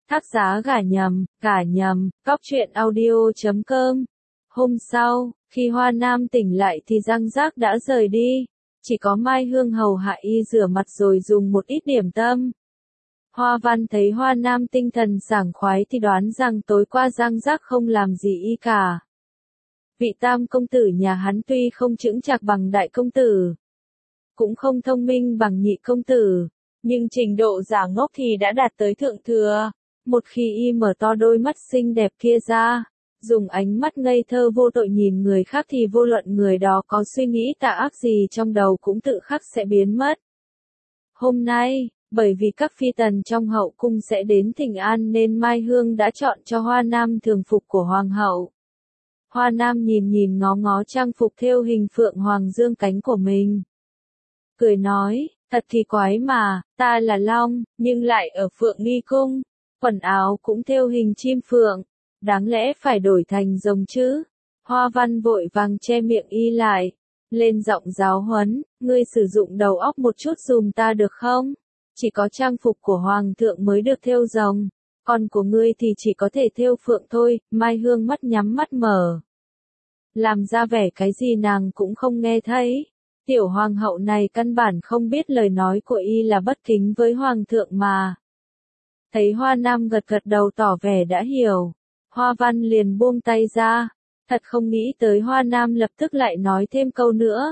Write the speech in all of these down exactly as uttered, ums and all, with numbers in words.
Tác giả gả nhầm, gả nhầm, cóc truyện audio chấm com. Hôm sau, khi Hoa Nam tỉnh lại thì Giang Giác đã rời đi. Chỉ có Mai Hương hầu hạ y rửa mặt rồi dùng một ít điểm tâm. Hoa Văn thấy Hoa Nam tinh thần sảng khoái thì đoán rằng tối qua Giang Giác không làm gì y cả. Vị tam công tử nhà hắn tuy không chững chạc bằng đại công tử, cũng không thông minh bằng nhị công tử, nhưng trình độ giả ngốc thì đã đạt tới thượng thừa. Một khi y mở to đôi mắt xinh đẹp kia ra, dùng ánh mắt ngây thơ vô tội nhìn người khác thì vô luận người đó có suy nghĩ tà ác gì trong đầu cũng tự khắc sẽ biến mất. Hôm nay, bởi vì các phi tần trong hậu cung sẽ đến thỉnh an nên Mai Hương đã chọn cho Hoa Nam thường phục của hoàng hậu. Hoa Nam nhìn nhìn ngó ngó trang phục thêu hình phượng hoàng dương cánh của mình, cười nói, thật thì quái mà, ta là long, nhưng lại ở Phượng Nghi Cung, quần áo cũng thêu hình chim phượng, đáng lẽ phải đổi thành rồng chứ. Hoa Văn vội vàng che miệng y lại, lên giọng giáo huấn, ngươi sử dụng đầu óc một chút dùm ta được không? Chỉ có trang phục của hoàng thượng mới được thêu rồng, còn của ngươi thì chỉ có thể thêu phượng thôi. Mai Hương mắt nhắm mắt mở, làm ra vẻ cái gì nàng cũng không nghe thấy. Tiểu hoàng hậu này căn bản không biết lời nói của y là bất kính với hoàng thượng mà. Thấy Hoa Nam gật gật đầu tỏ vẻ đã hiểu, Hoa Văn liền buông tay ra, thật không nghĩ tới Hoa Nam lập tức lại nói thêm câu nữa.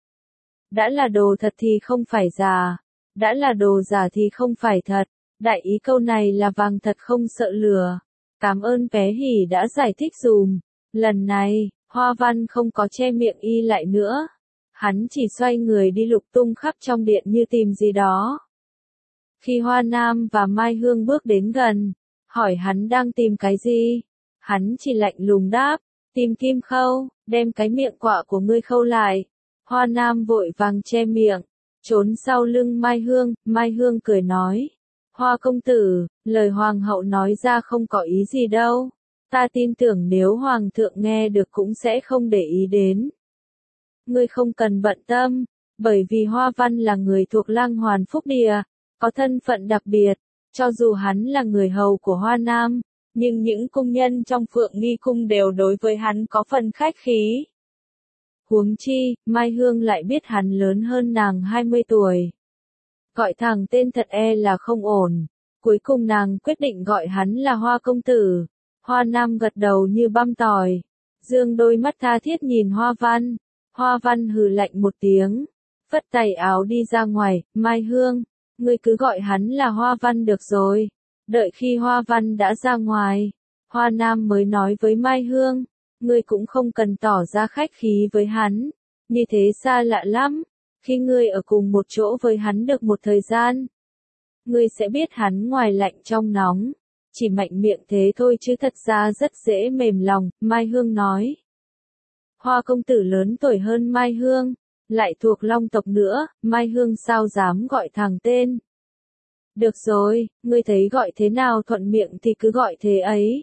Đã là đồ thật thì không phải giả, đã là đồ giả thì không phải thật, đại ý câu này là vàng thật không sợ lửa. Cảm ơn bé Hỉ đã giải thích dùm. Lần này, Hoa Văn không có che miệng y lại nữa, hắn chỉ xoay người đi lục tung khắp trong điện như tìm gì đó. Khi Hoa Nam và Mai Hương bước đến gần, hỏi hắn đang tìm cái gì, hắn chỉ lạnh lùng đáp, tìm kim khâu, đem cái miệng quạ của ngươi khâu lại. Hoa Nam vội vàng che miệng, trốn sau lưng Mai Hương. Mai Hương cười nói, Hoa công tử, lời hoàng hậu nói ra không có ý gì đâu, ta tin tưởng nếu hoàng thượng nghe được cũng sẽ không để ý đến. Ngươi không cần bận tâm, bởi vì Hoa Văn là người thuộc Lang Hoàn Phúc Địa, có thân phận đặc biệt, cho dù hắn là người hầu của Hoa Nam, nhưng những cung nhân trong Phượng Nghi Cung đều đối với hắn có phần khách khí. Huống chi, Mai Hương lại biết hắn lớn hơn nàng hai mươi tuổi. Gọi thẳng tên thật e là không ổn, cuối cùng nàng quyết định gọi hắn là Hoa công tử. Hoa Nam gật đầu như băm tỏi, dương đôi mắt tha thiết nhìn Hoa Văn. Hoa Văn hừ lạnh một tiếng, phất tay áo đi ra ngoài. Mai Hương, ngươi cứ gọi hắn là Hoa Văn được rồi. Đợi khi Hoa Văn đã ra ngoài, Hoa Nam mới nói với Mai Hương, ngươi cũng không cần tỏ ra khách khí với hắn, như thế xa lạ lắm. Khi ngươi ở cùng một chỗ với hắn được một thời gian, ngươi sẽ biết hắn ngoài lạnh trong nóng, chỉ mạnh miệng thế thôi chứ thật ra rất dễ mềm lòng. Mai Hương nói, Hoa công tử lớn tuổi hơn Mai Hương, lại thuộc Long tộc nữa, Mai Hương sao dám gọi thẳng tên. Được rồi, ngươi thấy gọi thế nào thuận miệng thì cứ gọi thế ấy.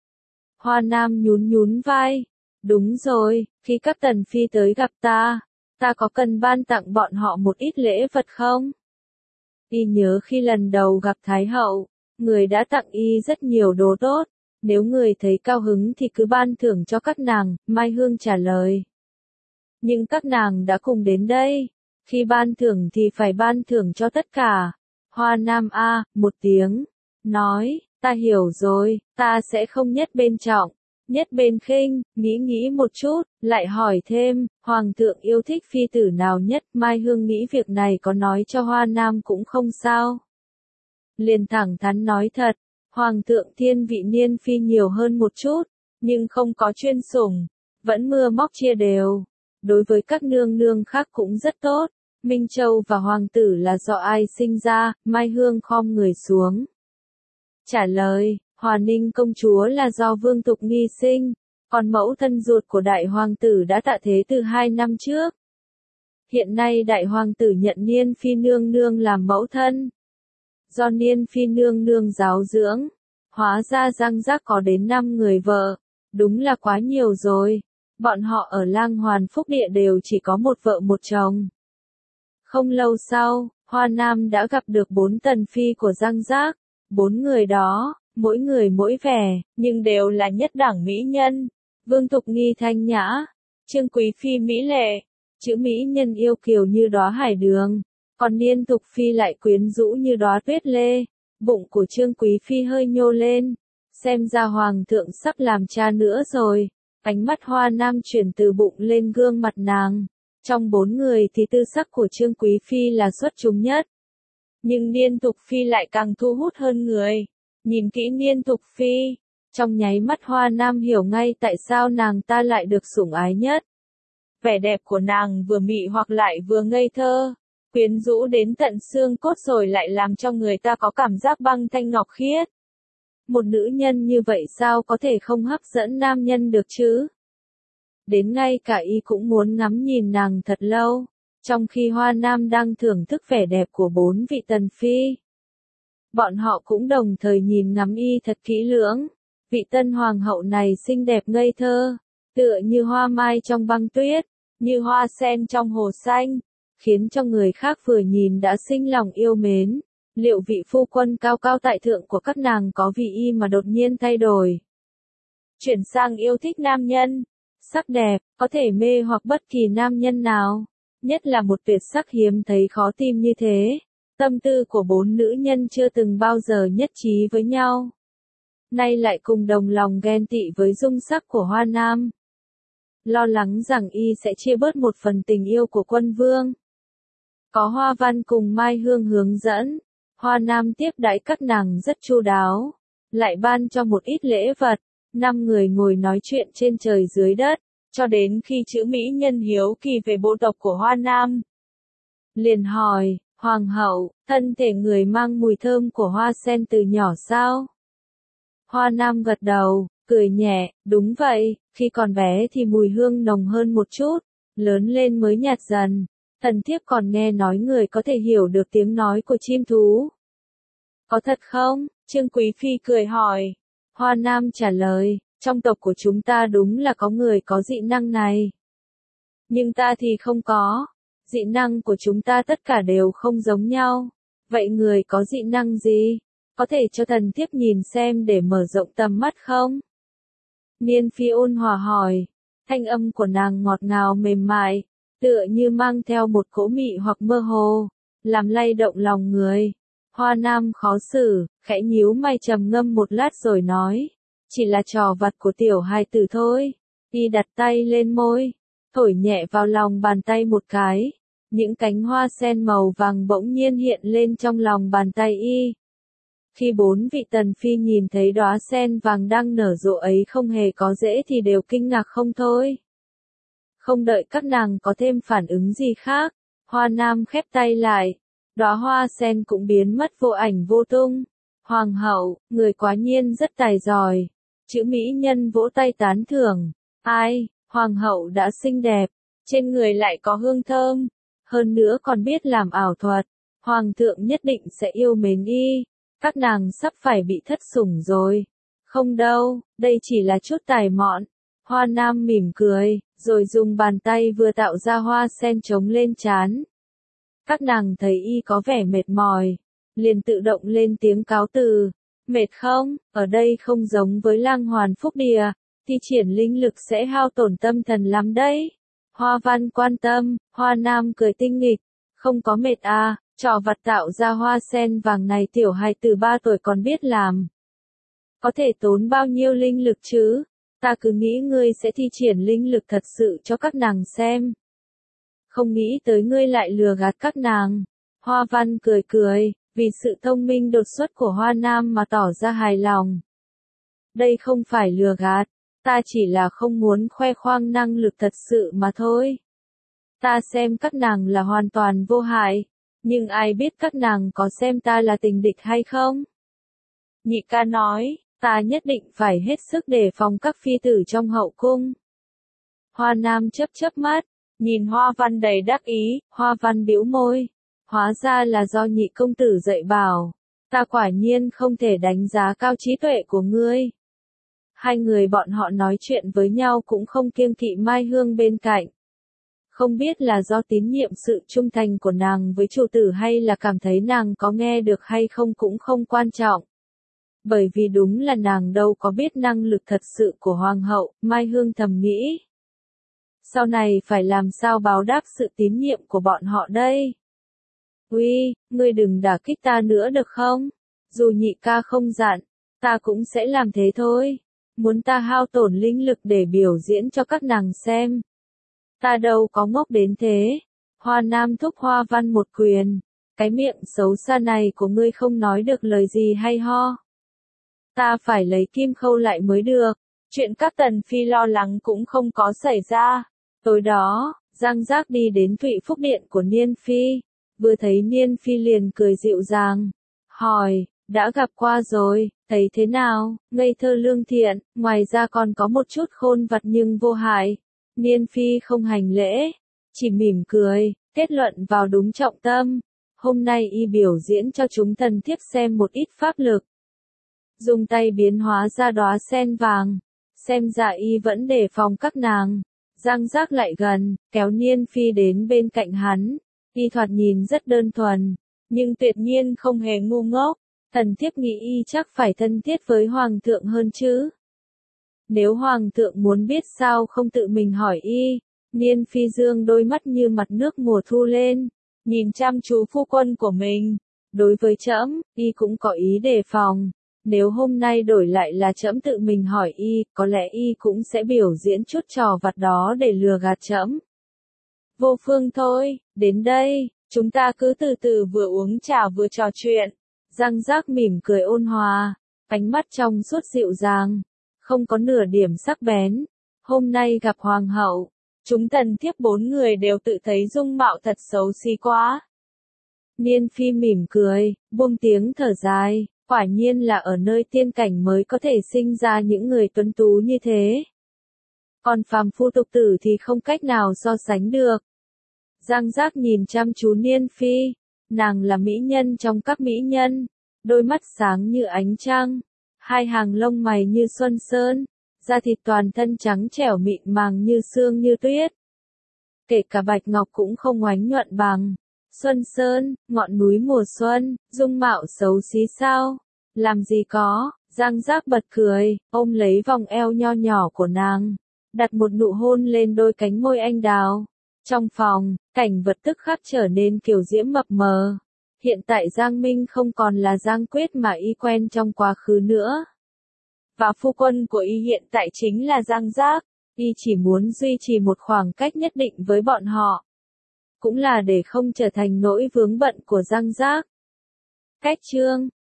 Hoa Nam nhún nhún vai, đúng rồi, khi các tần phi tới gặp ta, ta có cần ban tặng bọn họ một ít lễ vật không? Y nhớ khi lần đầu gặp Thái hậu, người đã tặng y rất nhiều đồ tốt, nếu người thấy cao hứng thì cứ ban thưởng cho các nàng. Mai Hương trả lời. Nhưng các nàng đã cùng đến đây, khi ban thưởng thì phải ban thưởng cho tất cả. Hoa Nam a một tiếng, nói, ta hiểu rồi, ta sẽ không nhất bên trọng, nhất bên khinh. Nghĩ nghĩ một chút, lại hỏi thêm, hoàng thượng yêu thích phi tử nào nhất? Mai Hương nghĩ việc này có nói cho Hoa Nam cũng không sao, liền thẳng thắn nói thật, hoàng thượng thiên vị niên phi nhiều hơn một chút, nhưng không có chuyên sủng, vẫn mưa móc chia đều, đối với các nương nương khác cũng rất tốt. Minh Châu và hoàng tử là do ai sinh ra? Mai Hương khom người xuống, trả lời, Hòa Ninh công chúa là do Vương Tục Nghi sinh, còn mẫu thân ruột của đại hoàng tử đã tạ thế từ hai năm trước. Hiện nay đại hoàng tử nhận Niên phi nương nương làm mẫu thân, do Niên phi nương nương giáo dưỡng. Hóa ra Giang Giác có đến năm người vợ, đúng là quá nhiều rồi. Bọn họ ở Lang Hoàn Phúc Địa đều chỉ có một vợ một chồng. Không lâu sau, Hoa Nam đã gặp được bốn tần phi của Giang Giác. Bốn người đó, mỗi người mỗi vẻ, nhưng đều là nhất đẳng mỹ nhân. Vương Thục Nghi thanh nhã, Trương Quý Phi mỹ lệ, chữ mỹ nhân yêu kiều như đóa hải đường, còn Niên Thục Phi lại quyến rũ như đóa tuyết lê. Bụng của Trương Quý Phi hơi nhô lên, xem ra hoàng thượng sắp làm cha nữa rồi. Ánh mắt Hoa Nam chuyển từ bụng lên gương mặt nàng. Trong bốn người thì tư sắc của Trương Quý Phi là xuất chúng nhất. Nhưng Niên Thục Phi lại càng thu hút hơn người. Nhìn kỹ Niên Thục Phi, trong nháy mắt Hoa Nam hiểu ngay tại sao nàng ta lại được sủng ái nhất. Vẻ đẹp của nàng vừa mị hoặc lại vừa ngây thơ, quyến rũ đến tận xương cốt rồi lại làm cho người ta có cảm giác băng thanh ngọc khiết. Một nữ nhân như vậy sao có thể không hấp dẫn nam nhân được chứ? Đến ngay cả y cũng muốn ngắm nhìn nàng thật lâu, trong khi Hoa Nam đang thưởng thức vẻ đẹp của bốn vị tần phi. Bọn họ cũng đồng thời nhìn ngắm y thật kỹ lưỡng. Vị tân hoàng hậu này xinh đẹp ngây thơ, tựa như hoa mai trong băng tuyết, như hoa sen trong hồ xanh, khiến cho người khác vừa nhìn đã sinh lòng yêu mến. Liệu vị phu quân cao cao tại thượng của các nàng có vì y mà đột nhiên thay đổi, chuyển sang yêu thích nam nhân? Sắc đẹp, có thể mê hoặc bất kỳ nam nhân nào, nhất là một tuyệt sắc hiếm thấy khó tìm như thế. Tâm tư của bốn nữ nhân chưa từng bao giờ nhất trí với nhau, nay lại cùng đồng lòng ghen tị với dung sắc của Hoa Nam. Lo lắng rằng y sẽ chia bớt một phần tình yêu của quân vương. Có Hoa Văn cùng Mai Hương hướng dẫn, Hoa Nam tiếp đãi các nàng rất chu đáo, lại ban cho một ít lễ vật. Năm người ngồi nói chuyện trên trời dưới đất, cho đến khi chữ mỹ nhân hiếu kỳ về bộ tộc của Hoa Nam. Liền hỏi, Hoàng hậu, thân thể người mang mùi thơm của hoa sen từ nhỏ sao? Hoa Nam gật đầu, cười nhẹ, đúng vậy, khi còn bé thì mùi hương nồng hơn một chút, lớn lên mới nhạt dần. Thần thiếp còn nghe nói người có thể hiểu được tiếng nói của chim thú. Có thật không? Trương Quý Phi cười hỏi. Hoa Nam trả lời, trong tộc của chúng ta đúng là có người có dị năng này. Nhưng ta thì không có. Dị năng của chúng ta tất cả đều không giống nhau. Vậy người có dị năng gì? Có thể cho thần thiếp nhìn xem để mở rộng tầm mắt không? Niên Phi ôn hòa hỏi. Thanh âm của nàng ngọt ngào mềm mại, tựa như mang theo một cỗ mị hoặc mơ hồ, làm lay động lòng người. Hoa Nam khó xử, khẽ nhíu mày trầm ngâm một lát rồi nói, chỉ là trò vặt của tiểu hài tử thôi. Y đặt tay lên môi, thổi nhẹ vào lòng bàn tay một cái, những cánh hoa sen màu vàng bỗng nhiên hiện lên trong lòng bàn tay y. Khi bốn vị tần phi nhìn thấy đóa sen vàng đang nở rộ ấy không hề có rễ thì đều kinh ngạc không thôi. Không đợi các nàng có thêm phản ứng gì khác, Hoa Nam khép tay lại, đóa hoa sen cũng biến mất vô ảnh vô tung. Hoàng hậu, người quá nhiên rất tài giỏi. Chữ mỹ nhân vỗ tay tán thưởng. Ai, hoàng hậu đã xinh đẹp, trên người lại có hương thơm, hơn nữa còn biết làm ảo thuật. Hoàng thượng nhất định sẽ yêu mến y. Các nàng sắp phải bị thất sủng rồi. Không đâu, đây chỉ là chút tài mọn. Hoa Nam mỉm cười, rồi dùng bàn tay vừa tạo ra hoa sen trống lên trán. Các nàng thấy y có vẻ mệt mỏi, liền tự động lên tiếng cáo từ. Mệt không? Ở đây không giống với Lang Hoàn Phúc Địa, thi triển linh lực sẽ hao tổn tâm thần lắm đấy. Hoa Văn quan tâm, Hoa Nam cười tinh nghịch. Không có mệt à, trò vặt tạo ra hoa sen vàng này tiểu hài từ ba tuổi còn biết làm. Có thể tốn bao nhiêu linh lực chứ? Ta cứ nghĩ ngươi sẽ thi triển linh lực thật sự cho các nàng xem. Không nghĩ tới ngươi lại lừa gạt các nàng. Hoa Văn cười cười, vì sự thông minh đột xuất của Hoa Nam mà tỏ ra hài lòng. Đây không phải lừa gạt, ta chỉ là không muốn khoe khoang năng lực thật sự mà thôi. Ta xem các nàng là hoàn toàn vô hại, nhưng ai biết các nàng có xem ta là tình địch hay không? Nhị ca nói, ta nhất định phải hết sức đề phòng các phi tử trong hậu cung. Hoa Nam chớp chớp mắt, nhìn Hoa Văn đầy đắc ý, Hoa Văn bĩu môi. Hóa ra là do nhị công tử dạy bảo, ta quả nhiên không thể đánh giá cao trí tuệ của ngươi. Hai người bọn họ nói chuyện với nhau cũng không kiêng kỵ Mai Hương bên cạnh. Không biết là do tín nhiệm sự trung thành của nàng với chủ tử hay là cảm thấy nàng có nghe được hay không cũng không quan trọng. Bởi vì đúng là nàng đâu có biết năng lực thật sự của hoàng hậu, Mai Hương thầm nghĩ. Sau này phải làm sao báo đáp sự tín nhiệm của bọn họ đây? Uy, ngươi đừng đả kích ta nữa được không? Dù nhị ca không dặn, ta cũng sẽ làm thế thôi. Muốn ta hao tổn linh lực để biểu diễn cho các nàng xem. Ta đâu có ngốc đến thế. Hoa Nam thúc Hoa Văn một quyền. Cái miệng xấu xa này của ngươi không nói được lời gì hay ho. Ta phải lấy kim khâu lại mới được. Chuyện các tần phi lo lắng cũng không có xảy ra. Tối đó, Giang Giác đi đến Thụy Phúc Điện của Niên Phi. Vừa thấy Niên Phi liền cười dịu dàng. Hỏi, đã gặp qua rồi, thấy thế nào, ngây thơ lương thiện, ngoài ra còn có một chút khôn vặt nhưng vô hại. Niên Phi không hành lễ, chỉ mỉm cười, kết luận vào đúng trọng tâm. Hôm nay y biểu diễn cho chúng thần thiếp xem một ít pháp lực. Dùng tay biến hóa ra đóa sen vàng, xem ra y vẫn đề phòng các nàng. Giang Giác lại gần, kéo Niên Phi đến bên cạnh hắn. Y thoạt nhìn rất đơn thuần, nhưng tuyệt nhiên không hề ngu ngốc. Thần thiếp nghĩ y chắc phải thân thiết với hoàng thượng hơn chứ. Nếu hoàng thượng muốn biết sao không tự mình hỏi y. Niên Phi dương đôi mắt như mặt nước mùa thu lên, nhìn chăm chú phu quân của mình. Đối với trẫm, y cũng có ý đề phòng. Nếu hôm nay đổi lại là trẫm tự mình hỏi y, có lẽ y cũng sẽ biểu diễn chút trò vặt đó để lừa gạt trẫm. Vô phương thôi, đến đây, chúng ta cứ từ từ vừa uống trà vừa trò chuyện. Giang Giác mỉm cười ôn hòa, ánh mắt trong suốt dịu dàng, không có nửa điểm sắc bén. Hôm nay gặp hoàng hậu, chúng thần thiếp bốn người đều tự thấy dung mạo thật xấu xí quá. Niên Phi mỉm cười, buông tiếng thở dài, quả nhiên là ở nơi tiên cảnh mới có thể sinh ra những người tuấn tú như thế. Còn phàm phu tục tử thì không cách nào so sánh được. Giang Giác nhìn chăm chú Niên Phi, nàng là mỹ nhân trong các mỹ nhân, đôi mắt sáng như ánh trăng, hai hàng lông mày như xuân sơn, da thịt toàn thân trắng trẻo mịn màng như sương như tuyết. Kể cả bạch ngọc cũng không oánh nhuận bằng. Xuân sơn, ngọn núi mùa xuân, dung mạo xấu xí sao? Làm gì có, Giang Giác bật cười, ôm lấy vòng eo nho nhỏ của nàng, đặt một nụ hôn lên đôi cánh môi anh đào. Trong phòng, cảnh vật tức khắc trở nên kiều diễm mập mờ. Hiện tại Giang Minh không còn là Giang Quyết mà y quen trong quá khứ nữa. Và phu quân của y hiện tại chính là Giang Giác. Y chỉ muốn duy trì một khoảng cách nhất định với bọn họ. Cũng là để không trở thành nỗi vướng bận của Giang Giác. Cách chương